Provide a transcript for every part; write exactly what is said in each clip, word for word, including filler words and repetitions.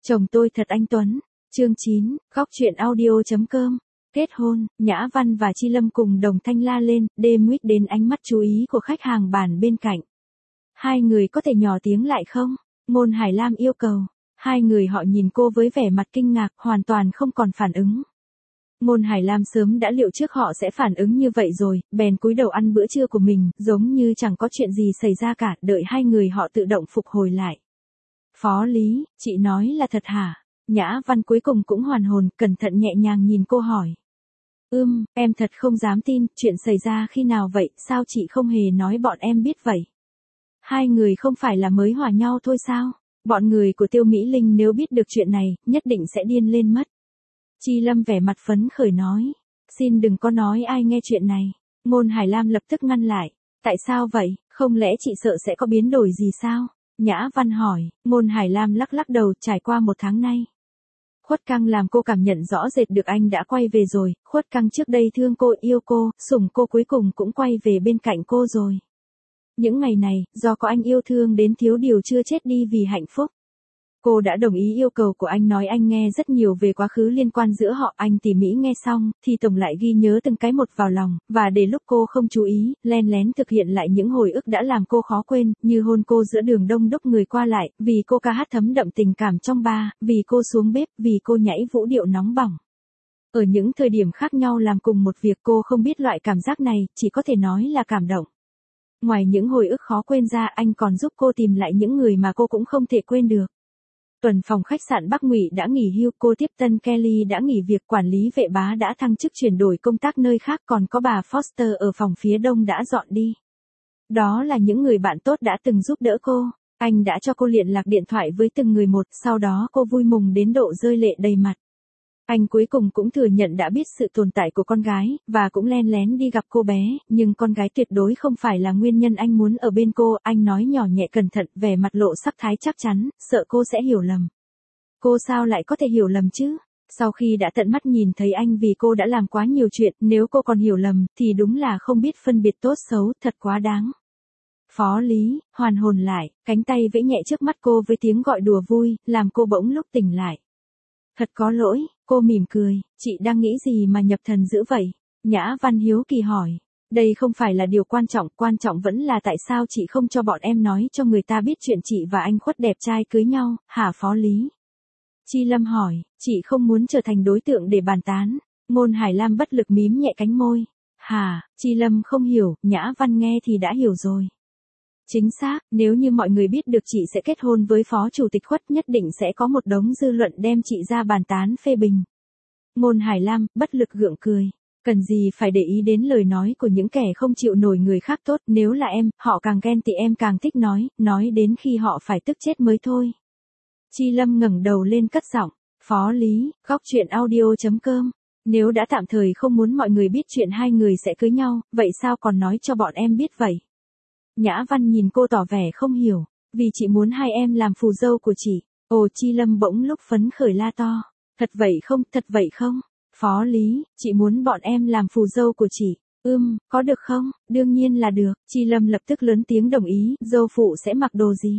Chồng tôi thật anh tuấn. Chương chín, góc truyện audio.com. Kết hôn, Nhã Văn và Chi Lâm cùng đồng thanh la lên, đêm mít đến ánh mắt chú ý của khách hàng bàn bên cạnh. Hai người có thể nhỏ tiếng lại không? Ngôn Hải Lam yêu cầu. Hai người họ nhìn cô với vẻ mặt kinh ngạc, hoàn toàn không còn phản ứng. Ngôn Hải Lam sớm đã liệu trước họ sẽ phản ứng như vậy rồi, bèn cúi đầu ăn bữa trưa của mình, giống như chẳng có chuyện gì xảy ra cả, đợi hai người họ tự động phục hồi lại. Phó Lý, chị nói là thật hả? Nhã Văn cuối cùng cũng hoàn hồn, cẩn thận nhẹ nhàng nhìn cô hỏi. Ưm, em thật không dám tin, chuyện xảy ra khi nào vậy, sao chị không hề nói bọn em biết vậy? Hai người không phải là mới hòa nhau thôi sao? Bọn người của Tiêu Mỹ Linh nếu biết được chuyện này, nhất định sẽ điên lên mất. Chi Lâm vẻ mặt phấn khởi nói. Xin đừng có nói ai nghe chuyện này. Ngôn Hải Lam lập tức ngăn lại. Tại sao vậy, không lẽ chị sợ sẽ có biến đổi gì sao? Nhã Văn hỏi. Ngôn Hải Lam lắc lắc đầu. Trải qua một tháng nay, Khuất Căng làm cô cảm nhận rõ rệt được anh đã quay về rồi. Khuất Căng trước đây thương cô, yêu cô, sủng cô, cuối cùng cũng quay về bên cạnh cô rồi. Những ngày này, do có anh yêu thương đến thiếu điều chưa chết đi vì hạnh phúc. Cô đã đồng ý yêu cầu của anh, nói anh nghe rất nhiều về quá khứ liên quan giữa họ. Anh tỉ mỉ nghe xong, thì tổng lại ghi nhớ từng cái một vào lòng, và để lúc cô không chú ý, len lén thực hiện lại những hồi ức đã làm cô khó quên, như hôn cô giữa đường đông đúc người qua lại, vì cô ca hát thấm đậm tình cảm trong bar, vì cô xuống bếp, vì cô nhảy vũ điệu nóng bỏng. Ở những thời điểm khác nhau làm cùng một việc, cô không biết loại cảm giác này, chỉ có thể nói là cảm động. Ngoài những hồi ức khó quên ra, anh còn giúp cô tìm lại những người mà cô cũng không thể quên được. Tuần phòng khách sạn Bắc Ngụy đã nghỉ hưu, cô tiếp tân Kelly đã nghỉ việc, quản lý vệ bá đã thăng chức chuyển đổi công tác nơi khác, còn có bà Foster ở phòng phía đông đã dọn đi. Đó là những người bạn tốt đã từng giúp đỡ cô. Anh đã cho cô liên lạc điện thoại với từng người một, sau đó cô vui mừng đến độ rơi lệ đầy mặt. Anh cuối cùng cũng thừa nhận đã biết sự tồn tại của con gái, và cũng len lén đi gặp cô bé, nhưng con gái tuyệt đối không phải là nguyên nhân anh muốn ở bên cô. Anh nói nhỏ nhẹ cẩn thận, vẻ mặt lộ sắc thái chắc chắn, sợ cô sẽ hiểu lầm. Cô sao lại có thể hiểu lầm chứ? Sau khi đã tận mắt nhìn thấy anh vì cô đã làm quá nhiều chuyện, nếu cô còn hiểu lầm, thì đúng là không biết phân biệt tốt xấu, thật quá đáng. Phó Lý, hoàn hồn lại, cánh tay vẫy nhẹ trước mắt cô với tiếng gọi đùa vui, làm cô bỗng lúc tỉnh lại. Thật có lỗi, cô mỉm cười, chị đang nghĩ gì mà nhập thần dữ vậy? Nhã Văn hiếu kỳ hỏi. Đây không phải là điều quan trọng, quan trọng vẫn là tại sao chị không cho bọn em nói cho người ta biết chuyện chị và anh Khuất đẹp trai cưới nhau, hả Phó Lý? Chi Lâm hỏi, chị không muốn trở thành đối tượng để bàn tán. Ngôn Hải Lam bất lực mím nhẹ cánh môi. Hả, Chi Lâm không hiểu, Nhã Văn nghe thì đã hiểu rồi. Chính xác, nếu như mọi người biết được chị sẽ kết hôn với Phó Chủ tịch Khuất, nhất định sẽ có một đống dư luận đem chị ra bàn tán phê bình. Ngôn Hải Lam, bất lực gượng cười. Cần gì phải để ý đến lời nói của những kẻ không chịu nổi người khác tốt, nếu là em, họ càng ghen thì em càng thích nói, nói đến khi họ phải tức chết mới thôi. Chi Lâm ngẩng đầu lên cất giọng. Phó Lý, góc truyện audio.com. Nếu đã tạm thời không muốn mọi người biết chuyện hai người sẽ cưới nhau, vậy sao còn nói cho bọn em biết vậy? Nhã Văn nhìn cô tỏ vẻ không hiểu. Vì chị muốn hai em làm phù dâu của chị. Ồ, Chi Lâm bỗng lúc phấn khởi la to. Thật vậy không, thật vậy không? Phó Lý, chị muốn bọn em làm phù dâu của chị. Ưm, có được không? Đương nhiên là được. Chi Lâm lập tức lớn tiếng đồng ý. Dâu phụ sẽ mặc đồ gì?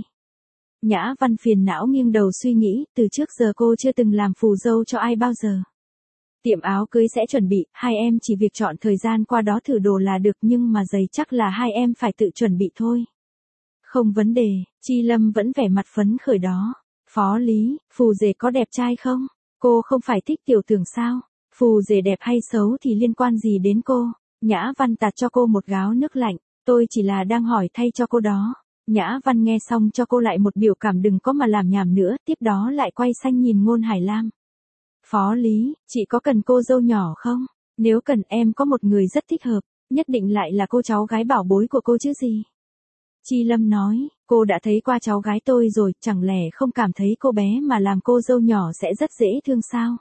Nhã Văn phiền não nghiêng đầu suy nghĩ, từ trước giờ cô chưa từng làm phù dâu cho ai bao giờ. Tiệm áo cưới sẽ chuẩn bị, hai em chỉ việc chọn thời gian qua đó thử đồ là được, nhưng mà giày chắc là hai em phải tự chuẩn bị thôi. Không vấn đề, Chi Lâm vẫn vẻ mặt phấn khởi đó. Phó Lý, phù rể có đẹp trai không? Cô không phải thích tiểu tưởng sao? Phù rể đẹp hay xấu thì liên quan gì đến cô? Nhã Văn tạt cho cô một gáo nước lạnh, tôi chỉ là đang hỏi thay cho cô đó. Nhã Văn nghe xong cho cô lại một biểu cảm đừng có mà làm nhảm nữa, tiếp đó lại quay sang nhìn Ngôn Hải Lam. Phó Lý, chị có cần cô dâu nhỏ không? Nếu cần em có một người rất thích hợp, nhất định lại là cô cháu gái bảo bối của cô chứ gì? Chi Lâm nói, cô đã thấy qua cháu gái tôi rồi, chẳng lẽ không cảm thấy cô bé mà làm cô dâu nhỏ sẽ rất dễ thương sao?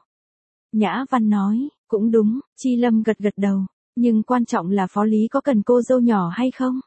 Nhã Văn nói, cũng đúng, Chi Lâm gật gật đầu, nhưng quan trọng là Phó Lý có cần cô dâu nhỏ hay không?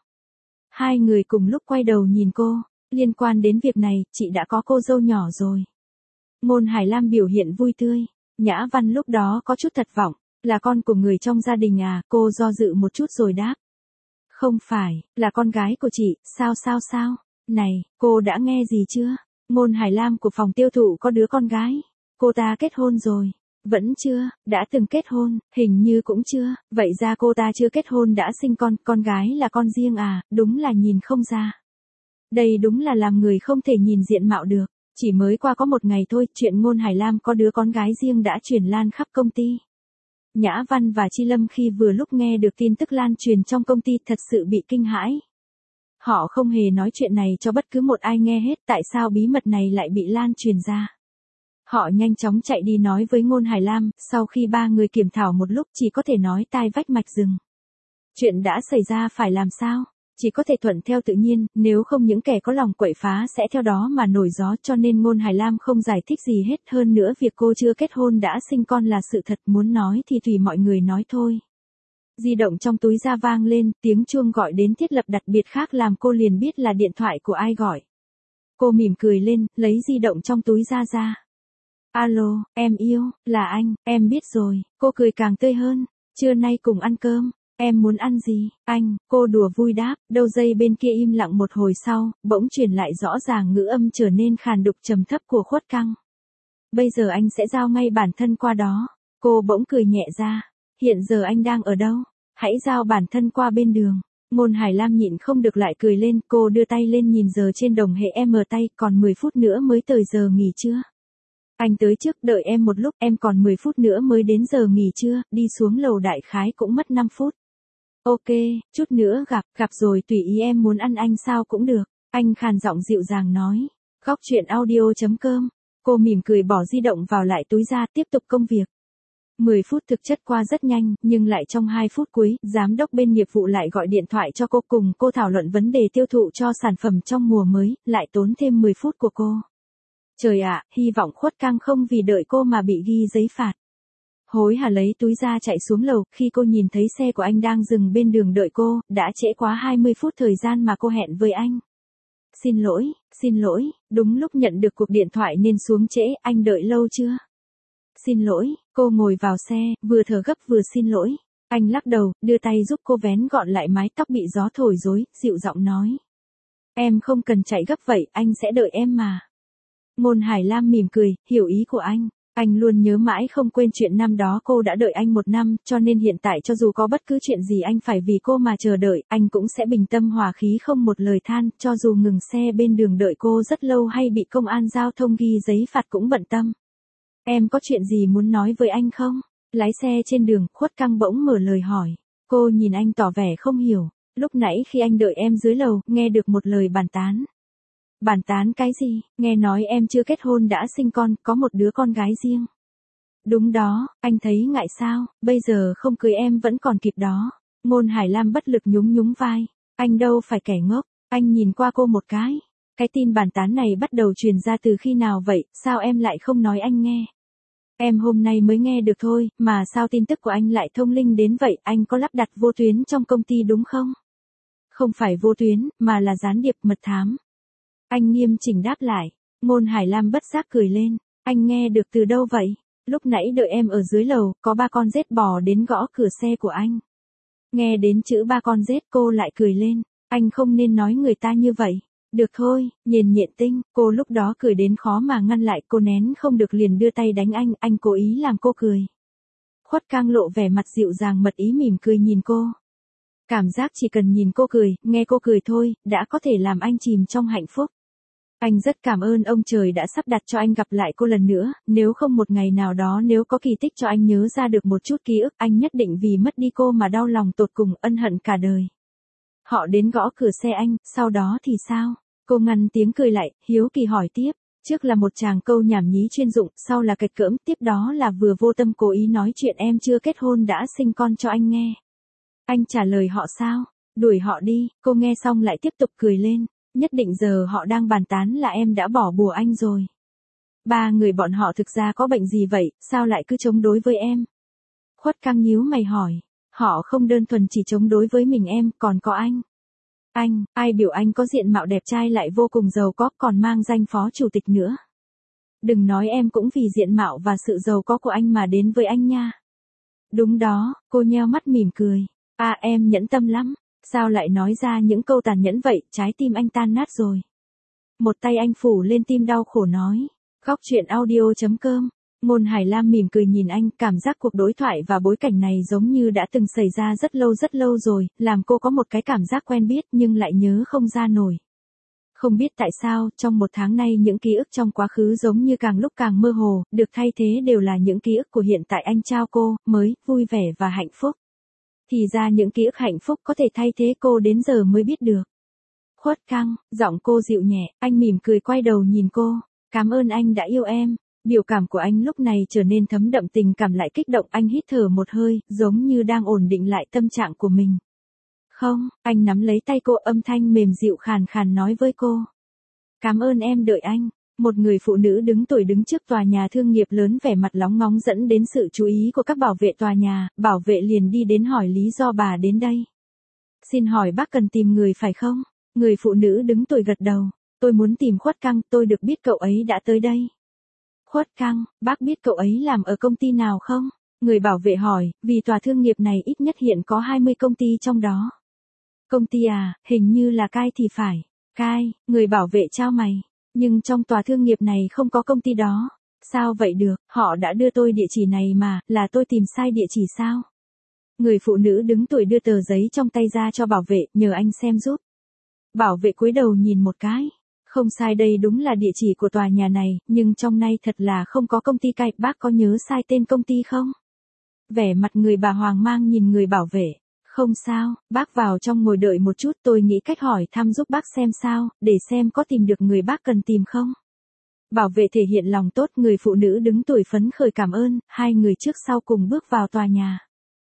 Hai người cùng lúc quay đầu nhìn cô, liên quan đến việc này, chị đã có cô dâu nhỏ rồi. Ngôn Hải Lam biểu hiện vui tươi, Nhã Văn lúc đó có chút thất vọng, là con của người trong gia đình à, cô do dự một chút rồi đáp. Không phải, là con gái của chị, sao sao sao, này, cô đã nghe gì chưa? Ngôn Hải Lam của phòng tiêu thụ có đứa con gái. Cô ta kết hôn rồi. Vẫn chưa, đã từng kết hôn, hình như cũng chưa, vậy ra cô ta chưa kết hôn đã sinh con, con gái là con riêng à, đúng là nhìn không ra. Đây đúng là làm người không thể nhìn diện mạo được, chỉ mới qua có một ngày thôi, chuyện Ngôn Hải Lam có đứa con gái riêng đã truyền lan khắp công ty. Nhã Văn và Chi Lâm khi vừa lúc nghe được tin tức lan truyền trong công ty thật sự bị kinh hãi. Họ không hề nói chuyện này cho bất cứ một ai nghe hết, tại sao bí mật này lại bị lan truyền ra. Họ nhanh chóng chạy đi nói với Ngôn Hải Lam, sau khi ba người kiểm thảo một lúc chỉ có thể nói tai vách mạch rừng. Chuyện đã xảy ra phải làm sao? Chỉ có thể thuận theo tự nhiên, nếu không những kẻ có lòng quậy phá sẽ theo đó mà nổi gió, cho nên Ngôn Hải Lam không giải thích gì hết, hơn nữa việc cô chưa kết hôn đã sinh con là sự thật, muốn nói thì tùy mọi người nói thôi. Di động trong túi ra vang lên, tiếng chuông gọi đến thiết lập đặc biệt khác làm cô liền biết là điện thoại của ai gọi. Cô mỉm cười lên, lấy di động trong túi ra ra. Alo, em yêu, là anh, em biết rồi, cô cười càng tươi hơn, trưa nay cùng ăn cơm, em muốn ăn gì, anh, cô đùa vui đáp, đầu dây bên kia im lặng một hồi sau, bỗng truyền lại rõ ràng ngữ âm trở nên khàn đục trầm thấp của Khuất Căng. Bây giờ anh sẽ giao ngay bản thân qua đó, cô bỗng cười nhẹ ra, hiện giờ anh đang ở đâu, hãy giao bản thân qua bên đường. Ngôn Hải Lam nhịn không được lại cười lên, cô đưa tay lên nhìn giờ trên đồng hệ em ở tay, còn mười phút nữa mới tới giờ nghỉ trưa. Anh tới trước, đợi em một lúc, em còn mười phút nữa mới đến giờ nghỉ trưa, đi xuống lầu đại khái cũng mất năm phút. Ok, chút nữa gặp, gặp rồi tùy ý em muốn ăn anh sao cũng được, anh khàn giọng dịu dàng nói. Góc chuyện audio chấm com, cô mỉm cười bỏ di động vào lại túi ra, tiếp tục công việc. mười phút thực chất qua rất nhanh, nhưng lại trong hai phút cuối, giám đốc bên nghiệp vụ lại gọi điện thoại cho cô cùng cô thảo luận vấn đề tiêu thụ cho sản phẩm trong mùa mới, lại tốn thêm mười phút của cô. Trời ạ, hy vọng Khuất Căng không vì đợi cô mà bị ghi giấy phạt. Hối hả lấy túi ra chạy xuống lầu, khi cô nhìn thấy xe của anh đang dừng bên đường đợi cô, đã trễ quá hai mươi phút thời gian mà cô hẹn với anh. Xin lỗi, xin lỗi, đúng lúc nhận được cuộc điện thoại nên xuống trễ, anh đợi lâu chưa? Xin lỗi, cô ngồi vào xe, vừa thở gấp vừa xin lỗi. Anh lắc đầu, đưa tay giúp cô vén gọn lại mái tóc bị gió thổi rối, dịu giọng nói. Em không cần chạy gấp vậy, anh sẽ đợi em mà. Ngôn Hải Lam mỉm cười, hiểu ý của anh. Anh luôn nhớ mãi không quên chuyện năm đó cô đã đợi anh một năm, cho nên hiện tại cho dù có bất cứ chuyện gì anh phải vì cô mà chờ đợi, anh cũng sẽ bình tâm hòa khí không một lời than, cho dù ngừng xe bên đường đợi cô rất lâu hay bị công an giao thông ghi giấy phạt cũng bận tâm. Em có chuyện gì muốn nói với anh không? Lái xe trên đường, Khuất Căng bỗng mở lời hỏi. Cô nhìn anh tỏ vẻ không hiểu. Lúc nãy khi anh đợi em dưới lầu, nghe được một lời bàn tán. Bàn tán cái gì? Nghe nói em chưa kết hôn đã sinh con, có một đứa con gái riêng. Đúng đó, anh thấy ngại sao, bây giờ không cưới em vẫn còn kịp đó. Ngôn Hải Lam bất lực nhún nhún vai. Anh đâu phải kẻ ngốc, anh nhìn qua cô một cái. Cái tin bàn tán này bắt đầu truyền ra từ khi nào vậy, sao em lại không nói anh nghe? Em hôm nay mới nghe được thôi, mà sao tin tức của anh lại thông linh đến vậy, anh có lắp đặt vô tuyến trong công ty đúng không? Không phải vô tuyến, mà là gián điệp mật thám. Anh nghiêm chỉnh đáp lại. Ngôn Hải Lam bất giác cười lên. Anh nghe được từ đâu vậy? Lúc nãy đợi em ở dưới lầu, có ba con rết bò đến gõ cửa xe của anh. Nghe đến chữ ba con rết cô lại cười lên. Anh không nên nói người ta như vậy. Được thôi, Nhiền Nhện Tinh, cô lúc đó cười đến khó mà ngăn lại, cô nén không được liền đưa tay đánh anh, anh cố ý làm cô cười. Khuất Căng lộ vẻ mặt dịu dàng mật ý mỉm cười nhìn cô. Cảm giác chỉ cần nhìn cô cười, nghe cô cười thôi, đã có thể làm anh chìm trong hạnh phúc. Anh rất cảm ơn ông trời đã sắp đặt cho anh gặp lại cô lần nữa, nếu không một ngày nào đó nếu có kỳ tích cho anh nhớ ra được một chút ký ức, anh nhất định vì mất đi cô mà đau lòng tột cùng, ân hận cả đời. Họ đến gõ cửa xe anh, sau đó thì sao? Cô ngăn tiếng cười lại, hiếu kỳ hỏi tiếp. Trước là một tràng câu nhảm nhí chuyên dụng, sau là kịch cỡm, tiếp đó là vừa vô tâm cố ý nói chuyện em chưa kết hôn đã sinh con cho anh nghe. Anh trả lời họ sao? Đuổi họ đi, cô nghe xong lại tiếp tục cười lên. Nhất định giờ họ đang bàn tán là em đã bỏ bùa anh rồi. Ba người bọn họ thực ra có bệnh gì vậy, sao lại cứ chống đối với em? Khuất Căng nhíu mày hỏi. Họ không đơn thuần chỉ chống đối với mình em, còn có anh. Anh, ai biểu anh có diện mạo đẹp trai lại vô cùng giàu có, còn mang danh phó chủ tịch nữa. Đừng nói em cũng vì diện mạo và sự giàu có của anh mà đến với anh nha. Đúng đó, cô nheo mắt mỉm cười. À em nhẫn tâm lắm, sao lại nói ra những câu tàn nhẫn vậy, trái tim anh tan nát rồi. Một tay anh phủ lên tim đau khổ nói. Góc chuyện audio.com. Ngôn Hải Lam mỉm cười nhìn anh, cảm giác cuộc đối thoại và bối cảnh này giống như đã từng xảy ra rất lâu rất lâu rồi, làm cô có một cái cảm giác quen biết nhưng lại nhớ không ra nổi. Không biết tại sao, trong một tháng nay những ký ức trong quá khứ giống như càng lúc càng mơ hồ, được thay thế đều là những ký ức của hiện tại anh trao cô, mới, vui vẻ và hạnh phúc. Thì ra những ký ức hạnh phúc có thể thay thế cô đến giờ mới biết được. Khuất Căng, giọng cô dịu nhẹ, anh mỉm cười quay đầu nhìn cô. Cảm ơn anh đã yêu em. Biểu cảm của anh lúc này trở nên thấm đậm tình cảm lại kích động, anh hít thở một hơi, giống như đang ổn định lại tâm trạng của mình. Không, anh nắm lấy tay cô, âm thanh mềm dịu khàn khàn nói với cô. Cảm ơn em đợi anh. Một người phụ nữ đứng tuổi đứng trước tòa nhà thương nghiệp lớn vẻ mặt lóng ngóng dẫn đến sự chú ý của các bảo vệ tòa nhà, bảo vệ liền đi đến hỏi lý do bà đến đây. Xin hỏi bác cần tìm người phải không? Người phụ nữ đứng tuổi gật đầu. Tôi muốn tìm Khuất Căng, tôi được biết cậu ấy đã tới đây. Khuất Căng, bác biết cậu ấy làm ở công ty nào không? Người bảo vệ hỏi, vì tòa thương nghiệp này ít nhất hiện có hai mươi công ty trong đó. Công ty à, hình như là Cai thì phải. Cai, người bảo vệ trao mày. Nhưng trong tòa thương nghiệp này không có công ty đó. Sao vậy được, họ đã đưa tôi địa chỉ này mà, là tôi tìm sai địa chỉ sao? Người phụ nữ đứng tuổi đưa tờ giấy trong tay ra cho bảo vệ, nhờ anh xem giúp. Bảo vệ cúi đầu nhìn một cái. Không sai, đây đúng là địa chỉ của tòa nhà này, nhưng trong này thật là không có công ty Cai, bác có nhớ sai tên công ty không? Vẻ mặt người bà hoang mang nhìn người bảo vệ. Không sao, bác vào trong ngồi đợi một chút, tôi nghĩ cách hỏi thăm giúp bác xem sao, để xem có tìm được người bác cần tìm không. Bảo vệ thể hiện lòng tốt, người phụ nữ đứng tuổi phấn khởi cảm ơn, hai người trước sau cùng bước vào tòa nhà.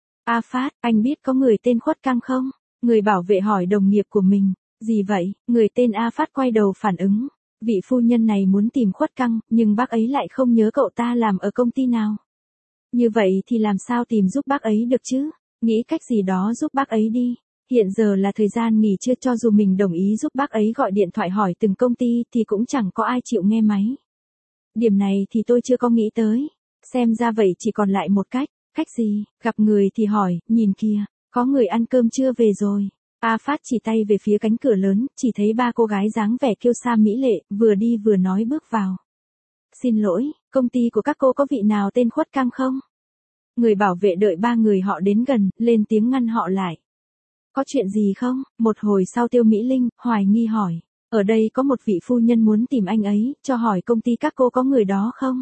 A Phát, anh biết có người tên Khuất Căng không? Người bảo vệ hỏi đồng nghiệp của mình. Gì vậy? Người tên A Phát quay đầu phản ứng. Vị phu nhân này muốn tìm Khuất Căng, nhưng bác ấy lại không nhớ cậu ta làm ở công ty nào. Như vậy thì làm sao tìm giúp bác ấy được chứ? Nghĩ cách gì đó giúp bác ấy đi. Hiện giờ là thời gian nghỉ trưa, cho dù mình đồng ý giúp bác ấy gọi điện thoại hỏi từng công ty thì cũng chẳng có ai chịu nghe máy. Điểm này thì tôi chưa có nghĩ tới. Xem ra vậy chỉ còn lại một cách. Cách gì? Gặp người thì hỏi, nhìn kìa, có người ăn cơm chưa về rồi. A Phát chỉ tay về phía cánh cửa lớn, chỉ thấy ba cô gái dáng vẻ kiêu sa mỹ lệ, vừa đi vừa nói bước vào. Xin lỗi, công ty của các cô có vị nào tên Khuất Căng không? Người bảo vệ đợi ba người họ đến gần, lên tiếng ngăn họ lại. Có chuyện gì không? Một hồi sau Tiêu Mỹ Linh, hoài nghi hỏi. Ở đây có một vị phu nhân muốn tìm anh ấy, cho hỏi công ty các cô có người đó không?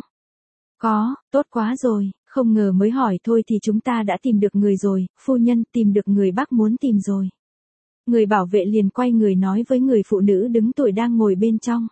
Có, tốt quá rồi, không ngờ mới hỏi thôi thì chúng ta đã tìm được người rồi, phu nhân tìm được người bác muốn tìm rồi. Người bảo vệ liền quay người nói với người phụ nữ đứng tuổi đang ngồi bên trong.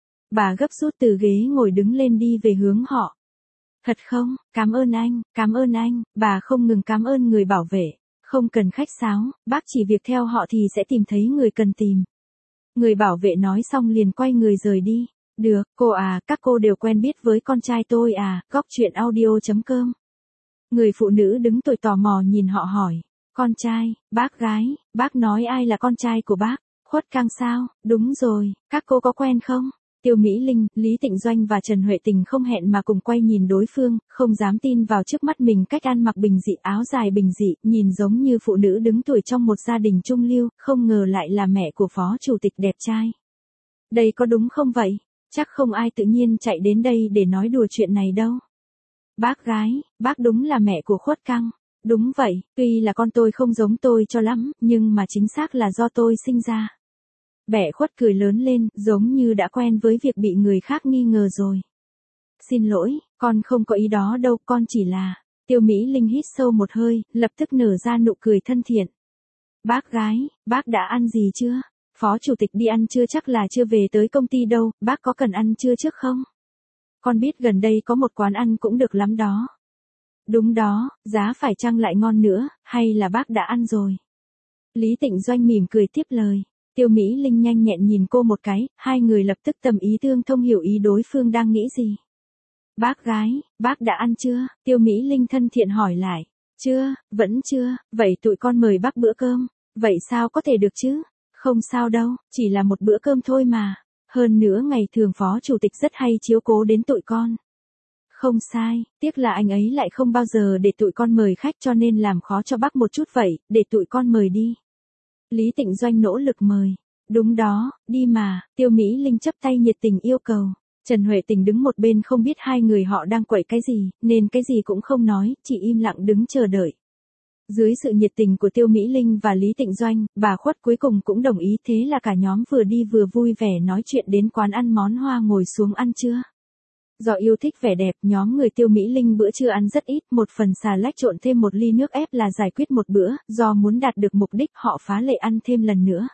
Bà gấp rút từ ghế ngồi đứng lên đi về hướng họ. Thật không, cảm ơn anh, cảm ơn anh, bà không ngừng cảm ơn người bảo vệ. Không cần khách sáo, bác chỉ việc theo họ thì sẽ tìm thấy người cần tìm. Người bảo vệ nói xong liền quay người rời đi. Được, cô à, các cô đều quen biết với con trai tôi à, góc chuyện audio.com. Người phụ nữ đứng tuổi tò mò nhìn họ hỏi. Con trai, bác gái, bác nói ai là con trai của bác? Khuất Căng sao? Đúng rồi, các cô có quen không? Tiêu Mỹ Linh, Lý Tịnh Doanh và Trần Huệ Tình không hẹn mà cùng quay nhìn đối phương, không dám tin vào trước mắt mình, cách ăn mặc bình dị, áo dài bình dị, nhìn giống như phụ nữ đứng tuổi trong một gia đình trung lưu, không ngờ lại là mẹ của phó chủ tịch đẹp trai. Đây có đúng không vậy? Chắc không ai tự nhiên chạy đến đây để nói đùa chuyện này đâu. Bác gái, bác đúng là mẹ của Khuất Căng. Đúng vậy, tuy là con tôi không giống tôi cho lắm, nhưng mà chính xác là do tôi sinh ra. Bẻ Khuất cười lớn lên, giống như đã quen với việc bị người khác nghi ngờ rồi. Xin lỗi, con không có ý đó đâu, con chỉ là... Tiêu Mỹ Linh hít sâu một hơi, lập tức nở ra nụ cười thân thiện. Bác gái, bác đã ăn gì chưa? Phó chủ tịch đi ăn trưa chắc là chưa về tới công ty đâu, bác có cần ăn trưa trước không? Con biết gần đây có một quán ăn cũng được lắm đó. Đúng đó, giá phải chăng lại ngon nữa, hay là bác đã ăn rồi? Lý Tịnh Doanh mỉm cười tiếp lời. Tiêu Mỹ Linh nhanh nhẹn nhìn cô một cái, hai người lập tức tầm ý tương thông, hiểu ý đối phương đang nghĩ gì. Bác gái, bác đã ăn chưa? Tiêu Mỹ Linh thân thiện hỏi lại. Chưa, vẫn chưa, vậy tụi con mời bác bữa cơm. Vậy sao có thể được chứ? Không sao đâu, chỉ là một bữa cơm thôi mà. Hơn nữa ngày thường phó chủ tịch rất hay chiếu cố đến tụi con. Không sai, tiếc là anh ấy lại không bao giờ để tụi con mời khách cho nên làm khó cho bác một chút vậy, để tụi con mời đi. Lý Tịnh Doanh nỗ lực mời. Đúng đó, đi mà, Tiêu Mỹ Linh chấp tay nhiệt tình yêu cầu. Trần Huệ Tình đứng một bên không biết hai người họ đang quậy cái gì, nên cái gì cũng không nói, chỉ im lặng đứng chờ đợi. Dưới sự nhiệt tình của Tiêu Mỹ Linh và Lý Tịnh Doanh, bà Khuất cuối cùng cũng đồng ý, thế là cả nhóm vừa đi vừa vui vẻ nói chuyện đến quán ăn món hoa ngồi xuống ăn trưa. Do yêu thích vẻ đẹp, nhóm người Tiêu Mỹ Linh bữa trưa ăn rất ít, một phần xà lách trộn thêm một ly nước ép là giải quyết một bữa, do muốn đạt được mục đích họ phá lệ ăn thêm lần nữa.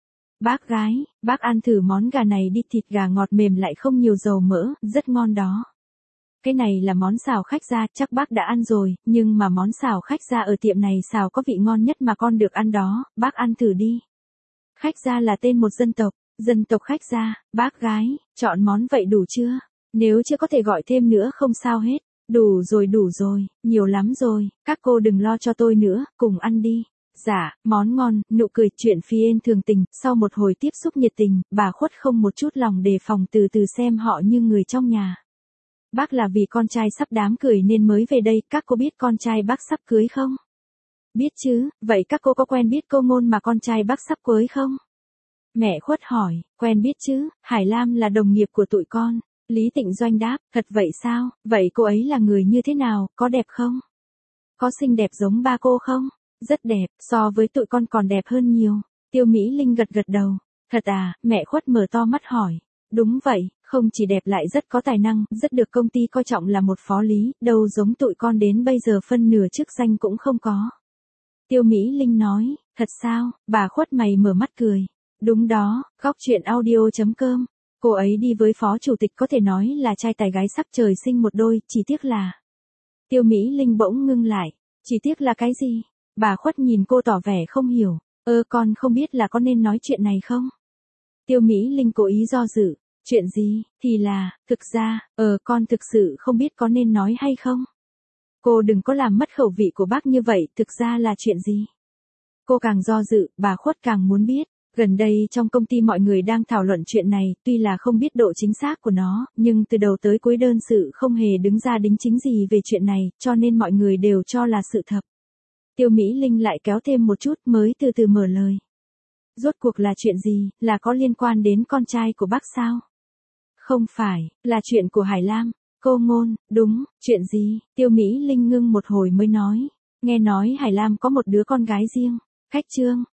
Bác gái, bác ăn thử món gà này đi, thịt gà ngọt mềm lại không nhiều dầu mỡ, rất ngon đó. Cái này là món xào khách gia, chắc bác đã ăn rồi, nhưng mà món xào khách gia ở tiệm này xào có vị ngon nhất mà con được ăn đó, bác ăn thử đi. Khách gia là tên một dân tộc, dân tộc khách gia, bác gái, chọn món vậy đủ chưa? Nếu chưa có thể gọi thêm nữa không sao hết. Đủ rồi đủ rồi, nhiều lắm rồi, các cô đừng lo cho tôi nữa, cùng ăn đi. Dạ, món ngon, nụ cười, chuyện phi ên thường tình, sau một hồi tiếp xúc nhiệt tình, bà Khuất không một chút lòng đề phòng từ từ xem họ như người trong nhà. Bác là vì con trai sắp đám cưới nên mới về đây, các cô biết con trai bác sắp cưới không? Biết chứ, vậy các cô có quen biết cô Ngôn mà con trai bác sắp cưới không? Mẹ Khuất hỏi, quen biết chứ, Hải Lam là đồng nghiệp của tụi con. Lý Tịnh Doanh đáp, thật vậy sao, vậy cô ấy là người như thế nào, có đẹp không? Có xinh đẹp giống ba cô không? Rất đẹp, so với tụi con còn đẹp hơn nhiều. Tiêu Mỹ Linh gật gật đầu. Thật à, mẹ Khuất mở to mắt hỏi. Đúng vậy, không chỉ đẹp lại rất có tài năng, rất được công ty coi trọng là một phó lý, đâu giống tụi con đến bây giờ phân nửa chức danh cũng không có. Tiêu Mỹ Linh nói, thật sao, bà Khuất mày mở mắt cười. Đúng đó, góc chuyện audio chấm com. Cô ấy đi với phó chủ tịch có thể nói là trai tài gái sắc trời sinh một đôi, chỉ tiếc là... Tiêu Mỹ Linh bỗng ngưng lại, chỉ tiếc là cái gì? Bà Khuất nhìn cô tỏ vẻ không hiểu, ơ con không biết là có nên nói chuyện này không? Tiêu Mỹ Linh cố ý do dự, chuyện gì, thì là, thực ra, ờ con thực sự không biết có nên nói hay không? Cô đừng có làm mất khẩu vị của bác như vậy, thực ra là chuyện gì? Cô càng do dự, bà Khuất càng muốn biết. Gần đây trong công ty mọi người đang thảo luận chuyện này, tuy là không biết độ chính xác của nó, nhưng từ đầu tới cuối đơn sự không hề đứng ra đính chính gì về chuyện này, cho nên mọi người đều cho là sự thật. Tiêu Mỹ Linh lại kéo thêm một chút mới từ từ mở lời. Rốt cuộc là chuyện gì, là có liên quan đến con trai của bác sao? Không phải, là chuyện của Hải Lam. Cô Ngôn, đúng, chuyện gì? Tiêu Mỹ Linh ngưng một hồi mới nói. Nghe nói Hải Lam có một đứa con gái riêng, Khách Trương,